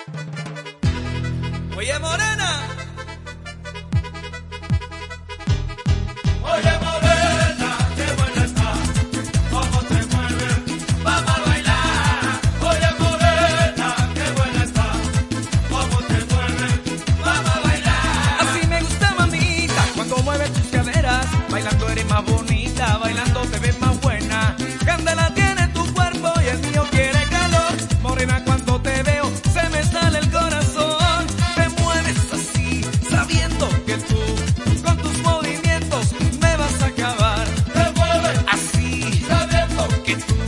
Oye, morena. Oye, morena, qué buena está, cómo te mueves, vamos a bailar. Oye, morena, qué buena está, cómo te mueves, vamos a bailar. Así me gusta, mamita, cuando mueves tus caderas. Bailando eres más bonita, bailando te ves más buena. Candela tiene tu cuerpo y el mío quiere calor. Morena, cuando te veo, se me sale el corazón. Te mueves así, sabiendo que tú, con tus movimientos, me vas a acabar. Te mueves Así, sabiendo que tú